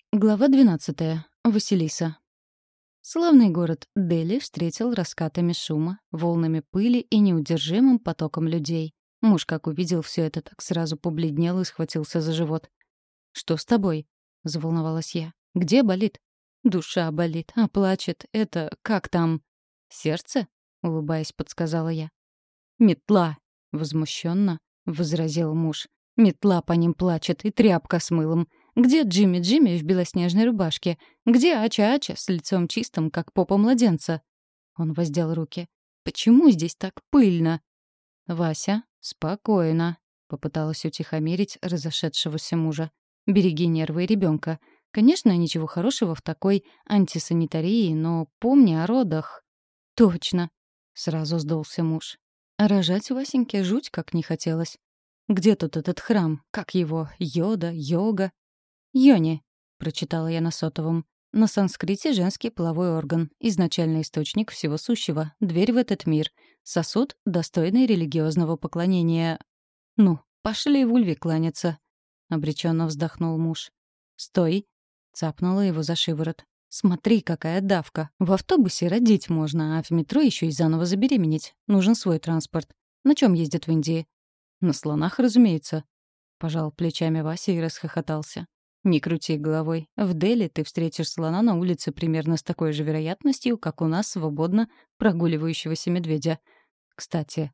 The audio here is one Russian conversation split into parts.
Глава 12. Василиса. Славный город Дели встретил раскатами шума, волнами пыли и неудержимым потоком людей. Муж, как увидел все это, так сразу побледнел и схватился за живот. «Что с тобой?» — заволновалась я. «Где болит?» «Душа болит, а плачет. Это как там?» «Сердце?» — улыбаясь, подсказала я. «Метла!» — возмущенно возразил муж. «Метла по ним плачет и тряпка с мылом. Где Джимми-Джимми в белоснежной рубашке? Где Ача-Ача с лицом чистым, как попа младенца?» Он воздел руки. «Почему здесь так пыльно?» «Вася, спокойно», — попыталась утихомирить разошедшегося мужа. «Береги нервы ребенка. Конечно, ничего хорошего в такой антисанитарии, но помни о родах». «Точно», — сразу сдулся муж. А рожать Васеньке жуть как не хотелось. «Где тут этот храм? Как его? Йода? Йога?» «Йони», — прочитала я на сотовом. «На санскрите женский половой орган, изначальный источник всего сущего, дверь в этот мир, сосуд, достойный религиозного поклонения». «Ну, пошли Вульве кланяться», — обреченно вздохнул муж. «Стой», — цапнула его за шиворот. «Смотри, какая давка. В автобусе родить можно, а в метро еще и заново забеременеть. Нужен свой транспорт. На чем ездят в Индии?» «На слонах, разумеется», — пожал плечами Вася и расхохотался. «Не крути головой. В Дели ты встретишь слона на улице примерно с такой же вероятностью, как у нас свободно прогуливающегося медведя. Кстати,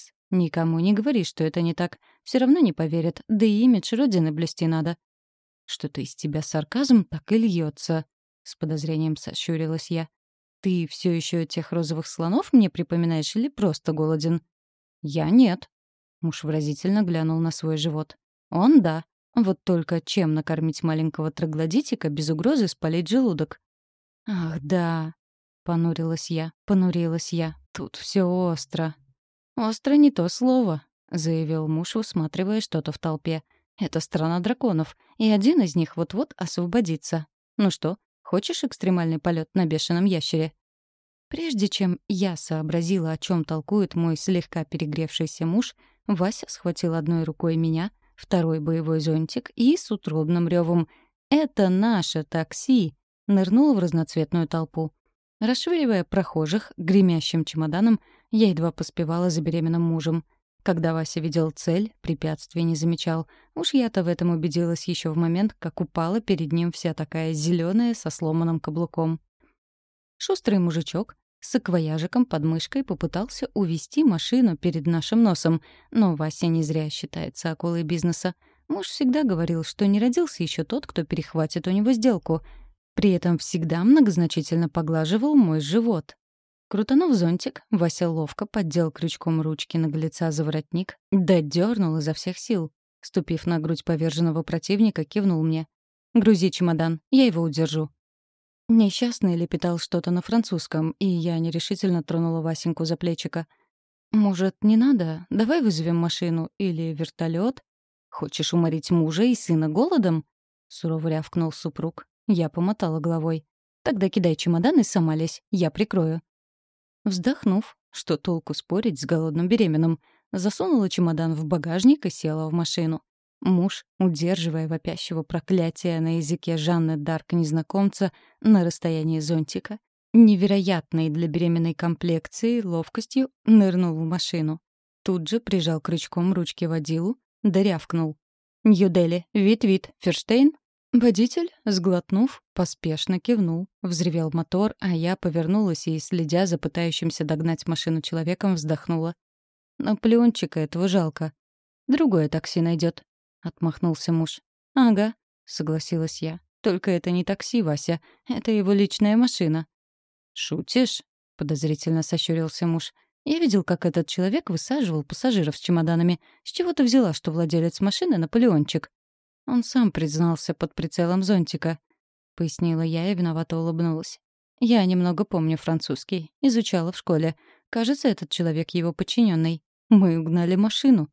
никому не говори, что это не так. Все равно не поверят, да и имидж Родины блюсти надо». «Что-то из тебя сарказм так и льется», — с подозрением сощурилась я. «Ты все еще тех розовых слонов мне припоминаешь или просто голоден?» «Я нет», — муж выразительно глянул на свой живот. «Он да. Вот только чем накормить маленького троглодитика без угрозы спалить желудок?» «Ах, да», — понурилась я. «Тут все остро». «Остро не то слово», — заявил муж, усматривая что-то в толпе. «Это страна драконов, и один из них вот-вот освободится. Ну что, хочешь экстремальный полет на бешеном ящере?» Прежде чем я сообразила, о чем толкует мой слегка перегревшийся муж, Вася схватил одной рукой меня, второй боевой зонтик и с утробным ревом «Это наше такси!» нырнул в разноцветную толпу. Расшвыривая прохожих гремящим чемоданом, я едва поспевала за беременным мужем. Когда Вася видел цель, препятствий не замечал. Уж я-то в этом убедилась еще в момент, как упала перед ним вся такая зеленая со сломанным каблуком. Шустрый мужичок с саквояжиком под мышкой попытался увести машину перед нашим носом, но Вася не зря считается акулой бизнеса. Муж всегда говорил, что не родился еще тот, кто перехватит у него сделку. При этом всегда многозначительно поглаживал мой живот. Крутанув зонтик, Вася ловко поддел крючком ручки наглеца за воротник, да дернул изо всех сил. Ступив на грудь поверженного противника, кивнул мне. «Грузи чемодан, я его удержу». Несчастный лепетал что-то на французском, и я нерешительно тронула Васеньку за плечико. «Может, не надо? Давай вызовем машину или вертолет? Хочешь уморить мужа и сына голодом?» — сурово рявкнул супруг. Я помотала головой. «Тогда кидай чемодан и сама лезь, я прикрою». Вздохнув, что толку спорить с голодным беременным, засунула чемодан в багажник и села в машину. Муж, удерживая вопящего проклятия на языке Жанны Д'Арк незнакомца на расстоянии зонтика, невероятной для беременной комплекции ловкостью нырнул в машину. Тут же прижал крючком ручки водилу, да рявкнул. «Нью-Дели, вид-вид, Ферштейн?» Водитель, сглотнув, поспешно кивнул. Взревел мотор, а я повернулась и, следя за пытающимся догнать машину человеком, вздохнула. «Наполеончика этого жалко. Другое такси найдет», — отмахнулся муж. «Ага», — согласилась я. «Только это не такси, Вася. Это его личная машина». «Шутишь?» — подозрительно сощурился муж. «Я видел, как этот человек высаживал пассажиров с чемоданами. С чего ты взяла, что владелец машины — Наполеончик?» «Он сам признался под прицелом зонтика», — пояснила я и виновато улыбнулась. «Я немного помню французский. Изучала в школе. Кажется, этот человек его подчиненный. Мы угнали машину».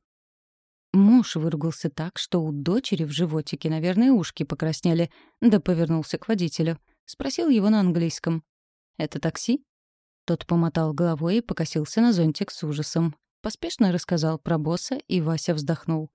Муж выругался так, что у дочери в животике, наверное, ушки покраснели, да повернулся к водителю. Спросил его на английском. «Это такси?» Тот помотал головой и покосился на зонтик с ужасом. Поспешно рассказал про босса, и Вася вздохнул.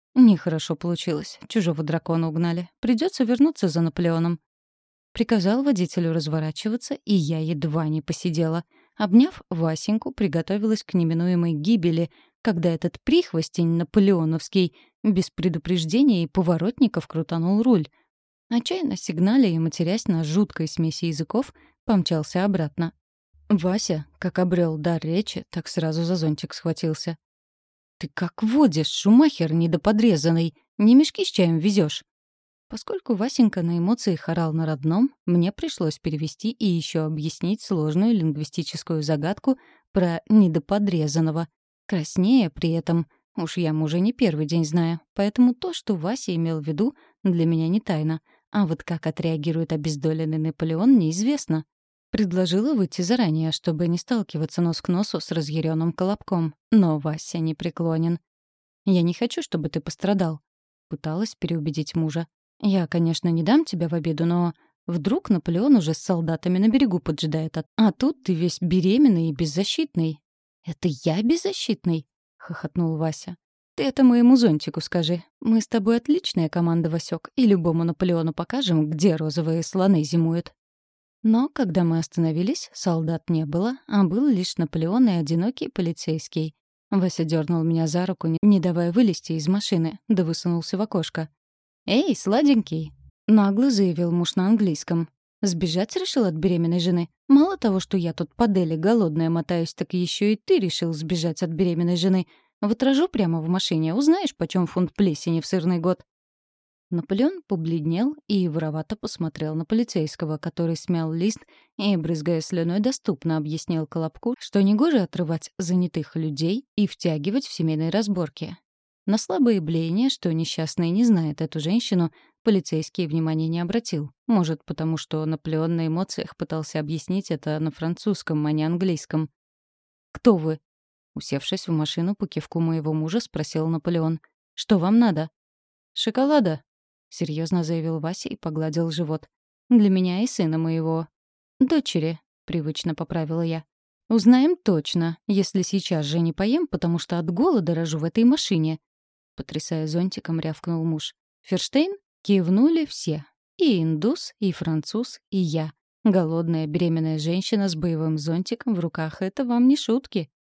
Нехорошо получилось. Чужого дракона угнали. Придется вернуться за Наполеоном. Приказал водителю разворачиваться, и я едва не посидела. Обняв Васеньку, приготовилась к неминуемой гибели, когда этот прихвостень наполеоновский без предупреждения и поворотников крутанул руль. Отчаянно сигналя и матерясь на жуткой смеси языков, помчался обратно. Вася, как обрел дар речи, так сразу за зонтик схватился. «Ты как водишь, шумахер недоподрезанный! Не мешки с чаем везешь!» Поскольку Васенька на эмоциях орал на родном, мне пришлось перевести и еще объяснить сложную лингвистическую загадку про недоподрезанного. Краснее при этом, уж я мужа не первый день знаю, поэтому то, что Вася имел в виду, для меня не тайна. А вот как отреагирует обездоленный Наполеон, неизвестно. Предложила выйти заранее, чтобы не сталкиваться нос к носу с разъяренным Колобком, но Вася не преклонен. «Я не хочу, чтобы ты пострадал», — пыталась переубедить мужа. «Я, конечно, не дам тебя в обиду, но вдруг Наполеон уже с солдатами на берегу поджидает, а тут ты весь беременный и беззащитный». «Это я беззащитный?» — хохотнул Вася. «Ты это моему зонтику скажи. Мы с тобой отличная команда, Васёк, и любому Наполеону покажем, где розовые слоны зимуют». Но когда мы остановились, солдат не было, а был лишь Наполеон и одинокий полицейский. Вася дернул меня за руку, не давая вылезти из машины, да высунулся в окошко. «Эй, сладенький!» — нагло заявил муж на английском. «Сбежать решил от беременной жены? Мало того, что я тут по Дели голодная мотаюсь, так еще и ты решил сбежать от беременной жены. В отражу прямо в машине, узнаешь, почем фунт плесени в сырный год». Наполеон побледнел и воровато посмотрел на полицейского, который смял лист и, брызгая слюной, доступно объяснил Колобку, что негоже отрывать занятых людей и втягивать в семейные разборки. На слабое блеяние, что несчастный не знает эту женщину, полицейский внимания не обратил. Может, потому что Наполеон на эмоциях пытался объяснить это на французском, а не английском. «Кто вы?» Усевшись в машину по кивку моего мужа, спросил Наполеон. «Что вам надо?» «Шоколада», — серьезно заявил Вася и погладил живот. «Для меня и сына моего». «Дочери», — привычно поправила я. «Узнаем точно, если сейчас же не поем, потому что от голода рожу в этой машине». Потрясая зонтиком, рявкнул муж. «Ферштейн?» Кивнули все. И индус, и француз, и я. Голодная беременная женщина с боевым зонтиком в руках — это вам не шутки.